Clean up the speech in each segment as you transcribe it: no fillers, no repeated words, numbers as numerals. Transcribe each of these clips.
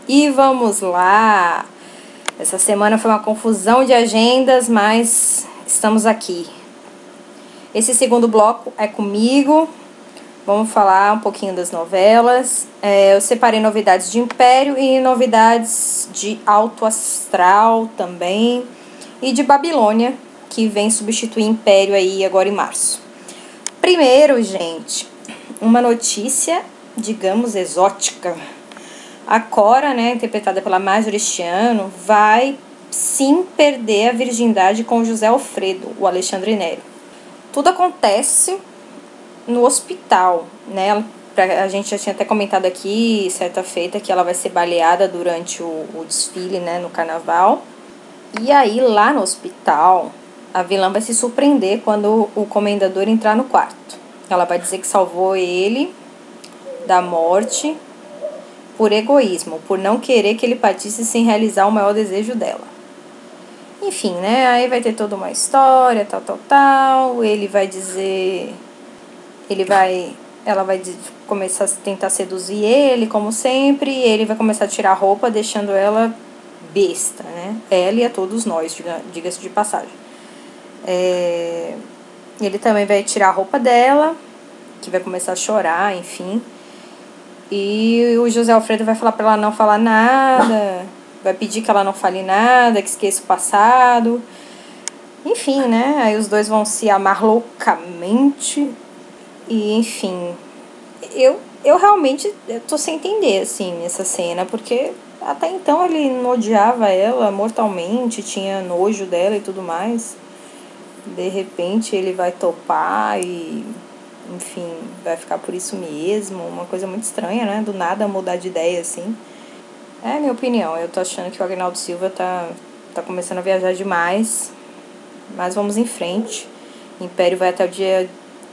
E vamos lá! Essa semana foi uma confusão de agendas, mas estamos aqui. Esse segundo bloco é comigo. Vamos falar um pouquinho das novelas. Eu separei novidades de Império e novidades de Alto Astral também. E de Babilônia, que vem substituir Império aí agora em março. Primeiro, gente, uma notícia, digamos, exótica. A Cora, né, interpretada pela Marjorie este ano, vai sim perder a virgindade com José Alfredo, o Alexandre Nero. Tudo acontece no hospital, né? A gente já tinha até comentado aqui, certa feita, que ela vai ser baleada durante o desfile, né, no carnaval. E aí, lá no hospital, a vilã vai se surpreender quando o comendador entrar no quarto. Ela vai dizer que salvou ele da morte por egoísmo, por não querer que ele partisse sem realizar o maior desejo dela. Enfim, né? Aí vai ter toda uma história, tal. Ele vai dizer... Ela vai começar a tentar seduzir ele, como sempre, e ele vai começar a tirar a roupa, deixando ela besta, né? Ela e a todos nós, diga-se de passagem. Ele também vai tirar a roupa dela, que vai começar a chorar, enfim. E o José Alfredo vai falar pra ela não falar nada, vai pedir que ela não fale nada, que esqueça o passado. Enfim, né? Aí os dois vão se amar loucamente. E, enfim, eu realmente tô sem entender, assim, essa cena, porque até então ele não odiava ela mortalmente, tinha nojo dela e tudo mais. De repente ele vai topar e... enfim, vai ficar por isso mesmo, uma coisa muito estranha, né? Do nada mudar de ideia, assim. É a minha opinião, eu tô achando que o Agnaldo Silva tá começando a viajar demais, mas vamos em frente. O Império vai até o dia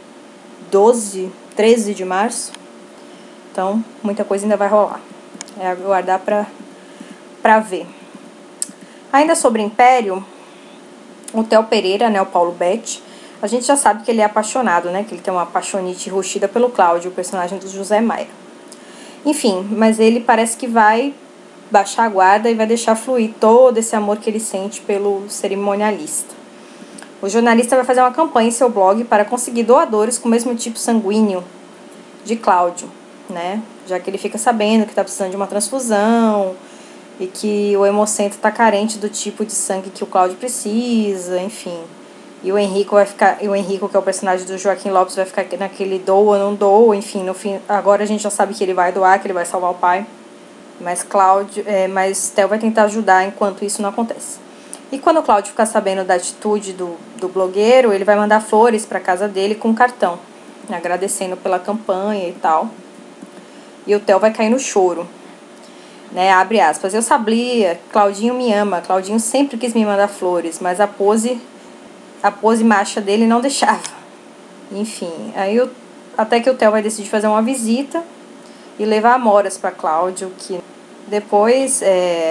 13 de março, então muita coisa ainda vai rolar. É aguardar pra ver. Ainda sobre Império, o Theo Pereira, né, o Paulo Betti, a gente já sabe que ele é apaixonado, né? Que ele tem uma apaixonite enrustida pelo Cláudio, o personagem do José Maia. Enfim, mas ele parece que vai baixar a guarda e vai deixar fluir todo esse amor que ele sente pelo cerimonialista. O jornalista vai fazer uma campanha em seu blog para conseguir doadores com o mesmo tipo sanguíneo de Cláudio, né? Já que ele fica sabendo que está precisando de uma transfusão e que o Hemocentro está carente do tipo de sangue que o Cláudio precisa, enfim. E o Henrico vai ficar, que é o personagem do Joaquim Lopes, vai ficar naquele doa, não doa, enfim, no fim, agora a gente já sabe que ele vai doar, que ele vai salvar o pai. Mas Theo vai tentar ajudar enquanto isso não acontece. E quando o Cláudio ficar sabendo da atitude do blogueiro, ele vai mandar flores para casa dele com um cartão, agradecendo pela campanha e tal. E o Theo vai cair no choro, né? Abre aspas. Eu sabia, Claudinho me ama, Claudinho sempre quis me mandar flores, mas a pose macha dele não deixava. Enfim, aí até que o Theo vai decidir fazer uma visita e levar amoras para Cláudio, que depois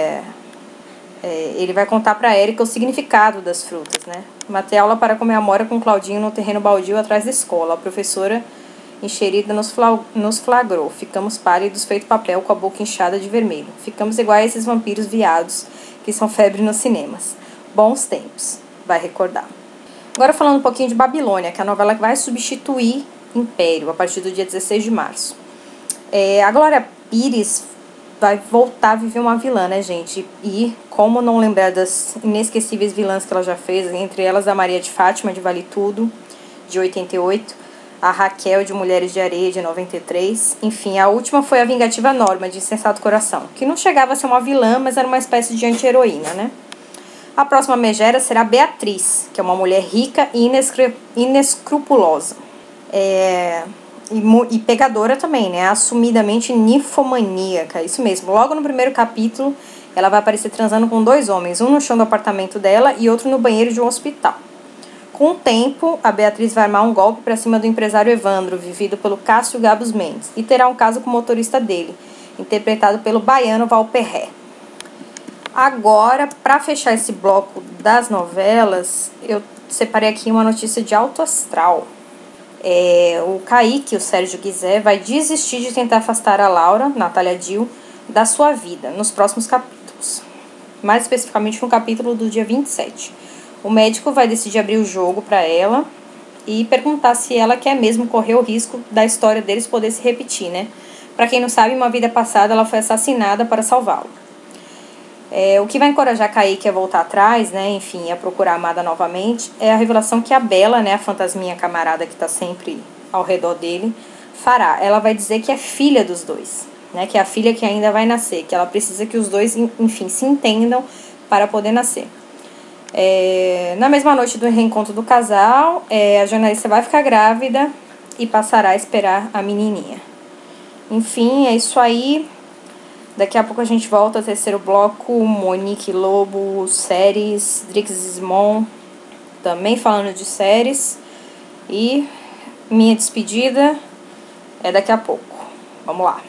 ele vai contar para Érica o significado das frutas, né? Matei aula para comer amora com Claudinho no terreno baldio atrás da escola. A professora enxerida nos flagrou. Ficamos pálidos, feito papel, com a boca inchada de vermelho. Ficamos iguais a esses vampiros viados que são febre nos cinemas. Bons tempos, vai recordar. Agora falando um pouquinho de Babilônia, que é a novela que vai substituir Império a partir do dia 16 de março. A Glória Pires vai voltar a viver uma vilã, né, gente? E como não lembrar das inesquecíveis vilãs que ela já fez, entre elas a Maria de Fátima, de Vale Tudo, de 88, a Raquel, de Mulheres de Areia, de 93. Enfim, a última foi a vingativa Norma, de Insensato Coração, que não chegava a ser uma vilã, mas era uma espécie de anti-heroína, né? A próxima megera será Beatriz, que é uma mulher rica e inescrupulosa. E pegadora também, né? Assumidamente ninfomaníaca, isso mesmo. Logo no primeiro capítulo, ela vai aparecer transando com 2 homens, um no chão do apartamento dela e outro no banheiro de um hospital. Com o tempo, a Beatriz vai armar um golpe para cima do empresário Evandro, vivido pelo Cássio Gabos Mendes, e terá um caso com o motorista dele, interpretado pelo baiano Valperré. Agora, para fechar esse bloco das novelas, eu separei aqui uma notícia de Alto Astral. O Kaique, o Sérgio Guizé, vai desistir de tentar afastar a Laura, Natália Dil, da sua vida nos próximos capítulos. Mais especificamente no capítulo do dia 27. O médico vai decidir abrir o jogo para ela e perguntar se ela quer mesmo correr o risco da história deles poder se repetir, né? Para quem não sabe, em uma vida passada ela foi assassinada para salvá-lo. O que vai encorajar Kaique a voltar atrás, né? Enfim, a procurar a amada novamente, é a revelação que a Bella, né? A fantasminha camarada que está sempre ao redor dele, fará. Ela vai dizer que é filha dos dois, né? Que é a filha que ainda vai nascer, que ela precisa que os dois, enfim, se entendam para poder nascer. Na mesma noite do reencontro do casal, a jornalista vai ficar grávida e passará a esperar a menininha. Enfim, é isso aí. Daqui a pouco a gente volta ao terceiro bloco. Monique Lobo, séries, Drix Desmond, também falando de séries. E minha despedida é daqui a pouco. Vamos lá.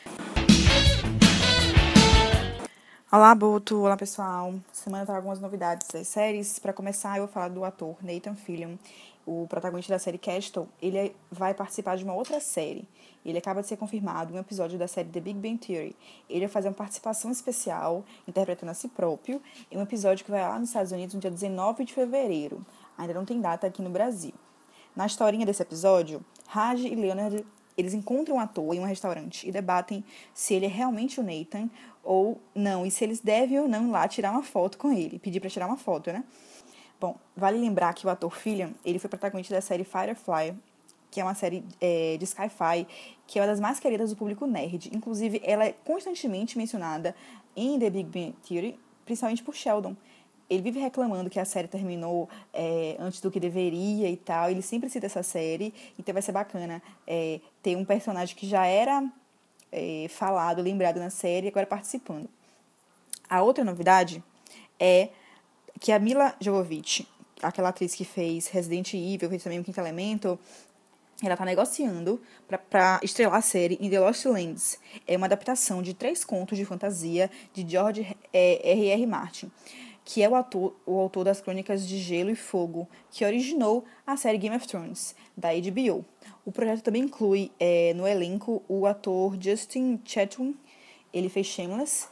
Olá, Boto. Olá, pessoal. Essa semana trago algumas novidades das séries. Para começar, eu vou falar do ator Nathan Fillion, o protagonista da série Castle. Ele vai participar de uma outra série. Ele acaba de ser confirmado em um episódio da série The Big Bang Theory. Ele vai fazer uma participação especial, interpretando a si próprio, em um episódio que vai lá nos Estados Unidos no dia 19 de fevereiro. Ainda não tem data aqui no Brasil. Na historinha desse episódio, Raj e Leonard, eles encontram um ator em um restaurante e debatem se ele é realmente o Nathan ou não, e se eles devem ou não ir lá tirar uma foto com ele, pedir para tirar uma foto, né? Bom, vale lembrar que o ator Fillion, ele foi protagonista da série Firefly, que é uma série de sci-fi, que é uma das mais queridas do público nerd. Inclusive, ela é constantemente mencionada em The Big Bang Theory, principalmente por Sheldon. Ele vive reclamando que a série terminou antes do que deveria e tal. Ele sempre cita essa série, então vai ser bacana ter um personagem que já era falado, lembrado na série, agora participando. A outra novidade é que a Mila Jovovich, aquela atriz que fez Resident Evil, fez também o Quinto Elemento, ela está negociando para estrelar a série In The Lost Lands. É uma adaptação de 3 contos de fantasia de George R.R. Martin, que é o autor das Crônicas de Gelo e Fogo, que originou a série Game of Thrones, da HBO. O projeto também inclui no elenco o ator Justin Chatwin. Ele fez Shameless,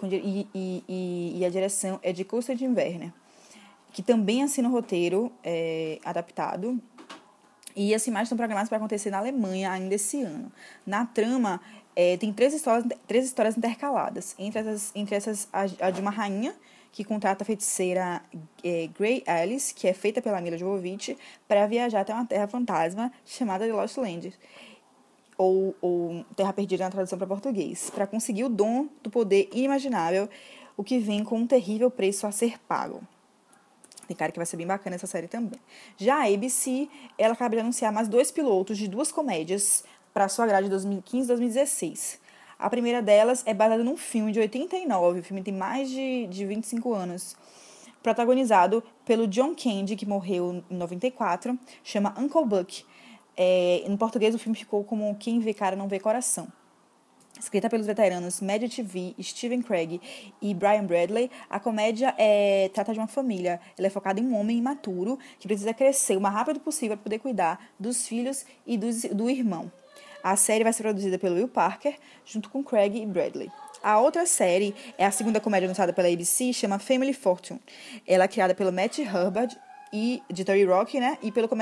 e a direção é de Constantine Werner, que também assina o roteiro adaptado. E as imagens estão programadas para acontecer na Alemanha ainda esse ano. Na trama, tem três histórias intercaladas. Entre essas a de uma rainha que contrata a feiticeira Grey Alice, que é feita pela Mila Jovovich, para viajar até uma terra fantasma chamada The Lost Land, ou Terra Perdida na tradução para português, para conseguir o dom do poder inimaginável, o que vem com um terrível preço a ser pago. Tem cara que vai ser bem bacana essa série também. Já a ABC, ela acaba de anunciar mais 2 pilotos de 2 comédias para sua grade de 2015 e 2016. A primeira delas é baseada num filme de 89, o filme tem mais de 25 anos, protagonizado pelo John Candy, que morreu em 94, chama Uncle Buck. Em português, o filme ficou como Quem Vê Cara Não Vê Coração. Escrita pelos veteranos Maddie TV, Steven Craig e Brian Bradley, a comédia trata de uma família. Ela é focada em um homem imaturo que precisa crescer o mais rápido possível para poder cuidar dos filhos e do irmão. A série vai ser produzida pelo Will Parker, junto com Craig e Bradley. A outra série é a segunda comédia anunciada pela ABC, chama Family Fortune. Ela é criada pelo Matt Hubbard e de 30 Rock, né? E pela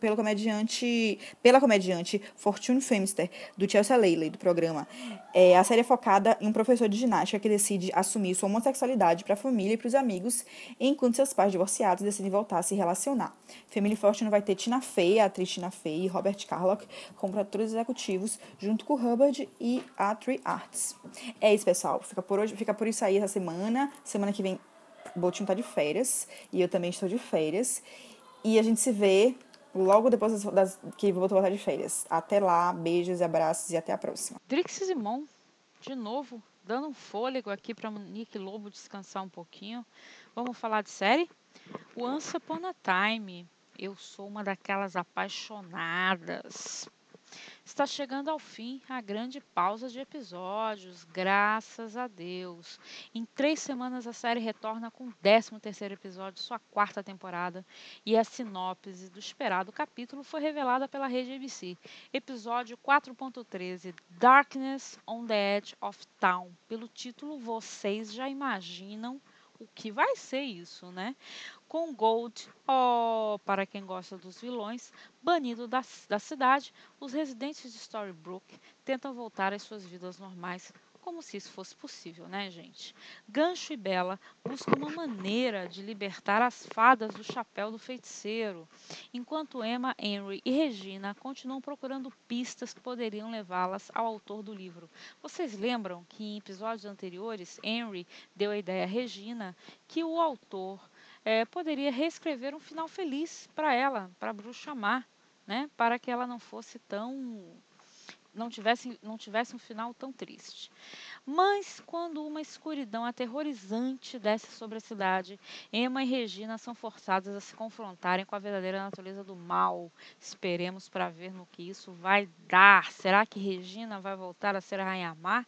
comediante Fortune Feimster, do Chelsea Laley, do programa. A série é focada em um professor de ginástica que decide assumir sua homossexualidade para a família e para os amigos, enquanto seus pais divorciados decidem voltar a se relacionar. Family Fortune vai ter Tina Fey, a atriz Tina Fey, e Robert Carlock como produtores executivos, junto com Hubbard e a Tree Arts. É isso, pessoal. Fica por isso aí essa semana. Semana que vem o Botinho tá de férias, e eu também estou de férias. E a gente se vê logo depois que o Botinho voltar de férias. Até lá, beijos e abraços e até a próxima. Drix Simon, de novo, dando um fôlego aqui para Monique Lobo descansar um pouquinho. Vamos falar de série? Once Upon a Time. Eu sou uma daquelas apaixonadas. Está chegando ao fim a grande pausa de episódios, graças a Deus. Em 3 semanas a série retorna com o 13º episódio, sua 4ª temporada, e a sinopse do esperado capítulo foi revelada pela rede ABC. Episódio 4.13, Darkness on the Edge of Town. Pelo título, vocês já imaginam o que vai ser isso, né? Com Gold, para quem gosta dos vilões, banido da cidade, os residentes de Storybrooke tentam voltar às suas vidas normais, como se isso fosse possível, né, gente? Gancho e Bella buscam uma maneira de libertar as fadas do chapéu do feiticeiro, enquanto Emma, Henry e Regina continuam procurando pistas que poderiam levá-las ao autor do livro. Vocês lembram que em episódios anteriores, Henry deu a ideia a Regina que o autor poderia reescrever um final feliz para ela, para a bruxa má, né? Para que ela não fosse não tivesse um final tão triste. Mas quando uma escuridão aterrorizante desce sobre a cidade, Emma e Regina são forçadas a se confrontarem com a verdadeira natureza do mal. Esperemos para ver no que isso vai dar. Será que Regina vai voltar a ser a Rainha Má?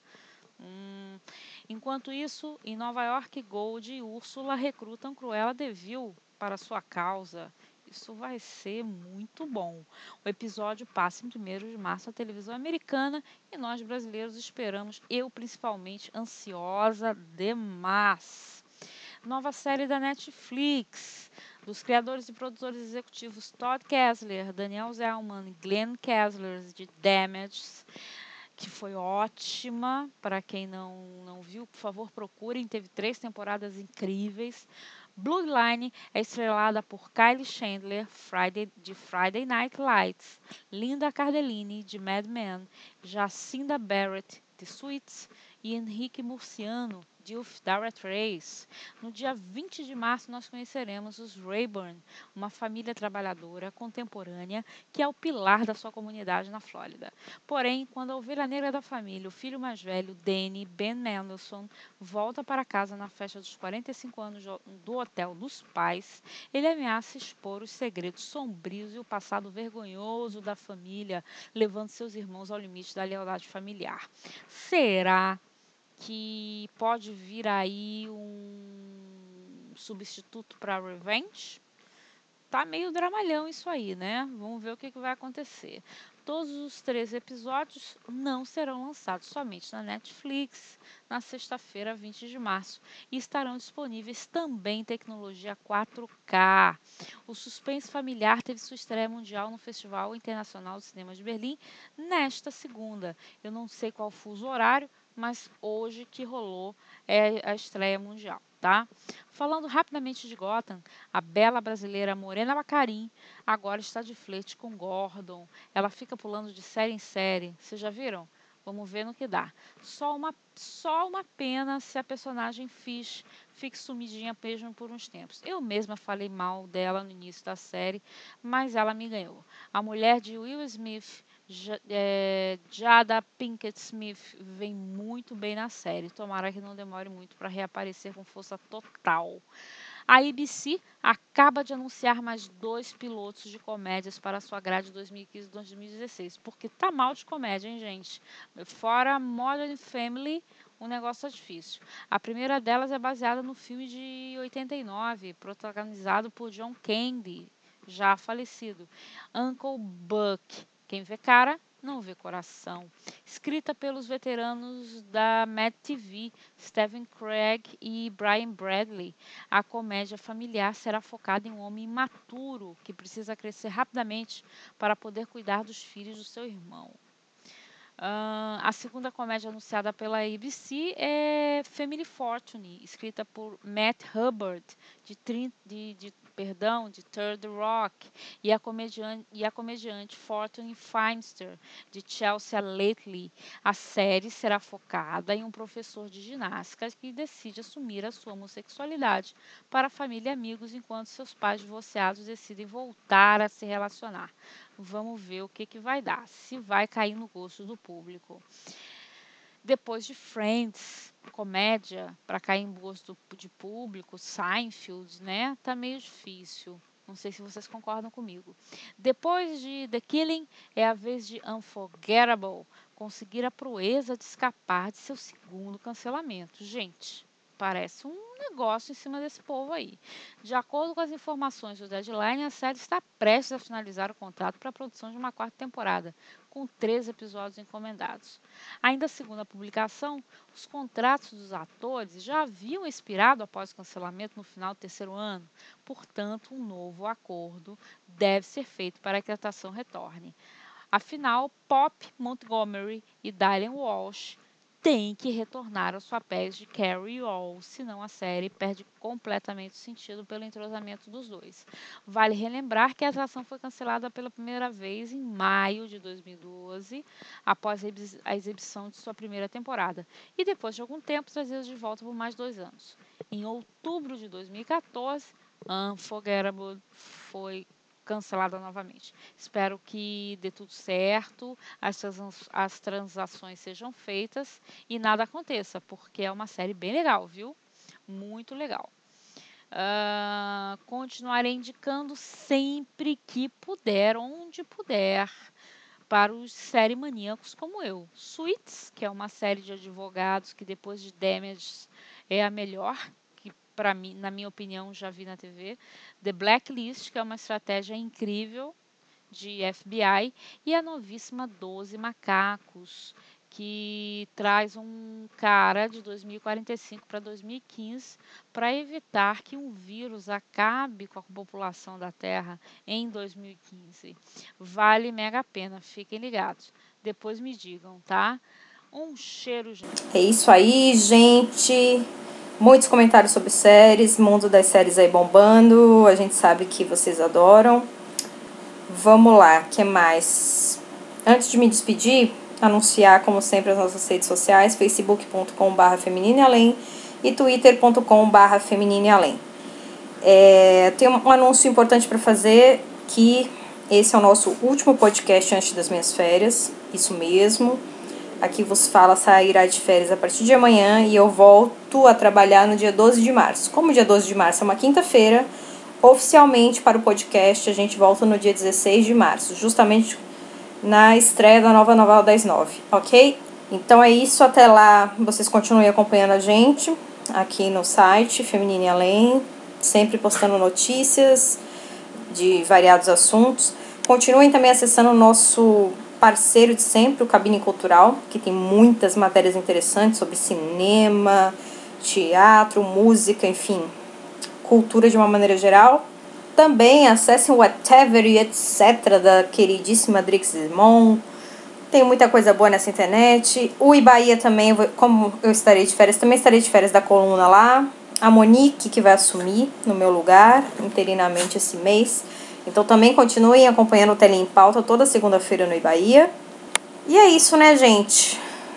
Enquanto isso, em Nova York, Gold e Úrsula recrutam Cruella de Vil para sua causa. Isso vai ser muito bom. O episódio passa em 1º de março na televisão americana e nós brasileiros esperamos, eu principalmente, ansiosa demais. Nova série da Netflix, dos criadores e produtores executivos Todd Kessler, Daniel Zellman e Glenn Kessler, de Damaged, que foi ótima. Para quem não viu, por favor, procurem. Teve 3 temporadas incríveis. Bloodline é estrelada por Kylie Chandler, de Friday Night Lights, Linda Cardellini, de Mad Men, Jacinda Barrett, de Suits, e Henrique Murciano, de Direct Race. No dia 20 de março, nós conheceremos os Rayburn, uma família trabalhadora contemporânea que é o pilar da sua comunidade na Flórida. Porém, quando a ovelha negra da família, o filho mais velho, Danny Ben Mendelsohn, volta para casa na festa dos 45 anos do hotel dos pais, ele ameaça expor os segredos sombrios e o passado vergonhoso da família, levando seus irmãos ao limite da lealdade familiar. Será que pode vir aí um substituto para Revenge? Tá meio dramalhão isso aí, né? Vamos ver o que vai acontecer. Todos os 3 episódios não serão lançados somente na Netflix na sexta-feira, 20 de março, e estarão disponíveis também em tecnologia 4K. O Suspense Familiar teve sua estreia mundial no Festival Internacional de Cinema de Berlim nesta segunda. Eu não sei qual fuso horário, mas hoje que rolou a estreia mundial, tá? Falando rapidamente de Gotham, a bela brasileira Morena Baccarin agora está de flerte com Gordon. Ela fica pulando de série em série. Vocês já viram? Vamos ver no que dá. Só uma pena se a personagem Fish fique sumidinha mesmo por uns tempos. Eu mesma falei mal dela no início da série, mas ela me ganhou. A mulher de Will Smith, Jada Pinkett Smith, vem muito bem na série. Tomara que não demore muito para reaparecer com força total. A ABC acaba de anunciar mais 2 pilotos de comédias para sua grade 2015 e 2016. Porque tá mal de comédia, hein, gente? Fora Modern Family, o negócio é difícil. A primeira delas é baseada no filme de 89, protagonizado por John Candy, já falecido. Uncle Buck. Quem vê cara, não vê coração. Escrita pelos veteranos da Mad TV, Stephen Craig e Brian Bradley, a comédia familiar será focada em um homem imaturo que precisa crescer rapidamente para poder cuidar dos filhos do seu irmão. A segunda comédia anunciada pela ABC é Family Fortune, escrita por Matt Hubbard, de Third Rock, e a comediante Fortune Feimster, de Chelsea Lately. A série será focada em um professor de ginástica que decide assumir a sua homossexualidade para a família e amigos, enquanto seus pais divorciados decidem voltar a se relacionar. Vamos ver o que vai dar, se vai cair no gosto do público. Depois de Friends, comédia, para cair em gosto de público, Seinfeld, né? Tá meio difícil. Não sei se vocês concordam comigo. Depois de The Killing, é a vez de Unforgettable conseguir a proeza de escapar de seu segundo cancelamento. Gente, parece um negócio em cima desse povo aí. De acordo com as informações do Deadline, a série está prestes a finalizar o contrato para a produção de uma 4ª temporada, com 3 episódios encomendados. Ainda segundo a publicação, os contratos dos atores já haviam expirado após o cancelamento no final do 3º ano, portanto, um novo acordo deve ser feito para que a atração retorne. Afinal, Pop Montgomery e Dylan Walsh têm que retornar aos papéis de Carrie e All, senão a série perde completamente o sentido pelo entrosamento dos dois. Vale relembrar que a atração foi cancelada pela primeira vez em maio de 2012, após a exibição de sua primeira temporada, e depois de algum tempo trazida de volta por mais 2 anos. Em outubro de 2014, Unforgettable foi cancelada novamente. Espero que dê tudo certo, as transações sejam feitas e nada aconteça, porque é uma série bem legal, viu? Muito legal. Continuarei indicando sempre que puder, onde puder, para os série maníacos como eu. Suits, que é uma série de advogados que depois de Damages é a melhor, para mim, na minha opinião, já vi na TV. The Blacklist, que é uma estratégia incrível de FBI, e a novíssima 12 Macacos, que traz um cara de 2045 para 2015 para evitar que um vírus acabe com a população da Terra em 2015. Vale mega a pena, fiquem ligados. Depois me digam, tá? Um cheiro, gente. É isso aí, gente. Muitos comentários sobre séries, mundo das séries aí bombando. A gente sabe que vocês adoram. Vamos lá, o que mais? Antes de me despedir, anunciar, como sempre, as nossas redes sociais, facebook.com/femininealém e twitter.com/femininealém. Tem um anúncio importante para fazer, que esse é o nosso último podcast antes das minhas férias, isso mesmo. Aqui vos fala, sairá de férias a partir de amanhã e eu volto a trabalhar no dia 12 de março. Como o dia 12 de março é uma quinta-feira, oficialmente para o podcast a gente volta no dia 16 de março, justamente na estreia da nova novela das 9, ok? Então é isso, até lá vocês continuem acompanhando a gente aqui no site Feminine Além, sempre postando notícias de variados assuntos. Continuem também acessando o nosso parceiro de sempre, o Cabine Cultural, que tem muitas matérias interessantes sobre cinema, teatro, música, enfim, cultura de uma maneira geral. Também acessem o Whatever e etc. da queridíssima Drix Limon. Tem muita coisa boa nessa internet. O Ibaia também, como eu estarei de férias, também estarei de férias da coluna lá. A Monique, que vai assumir no meu lugar, interinamente esse mês. Então também continuem acompanhando o Tele em Pauta toda segunda-feira no Ibaia. E é isso, né, gente?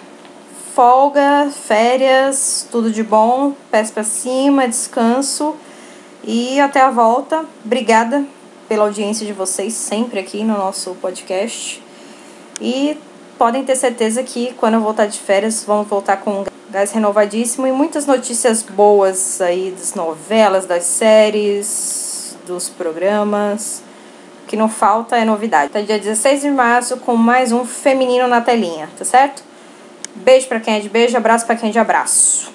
Folga, férias, tudo de bom, pés pra cima, descanso e até a volta. Obrigada pela audiência de vocês sempre aqui no nosso podcast. E podem ter certeza que quando eu voltar de férias, vamos voltar com um gás renovadíssimo e muitas notícias boas aí das novelas, das séries, dos programas. O que não falta é novidade. Tá dia 16 de março com mais um Feminino na Telinha, tá certo? Beijo pra quem é de beijo, abraço pra quem é de abraço.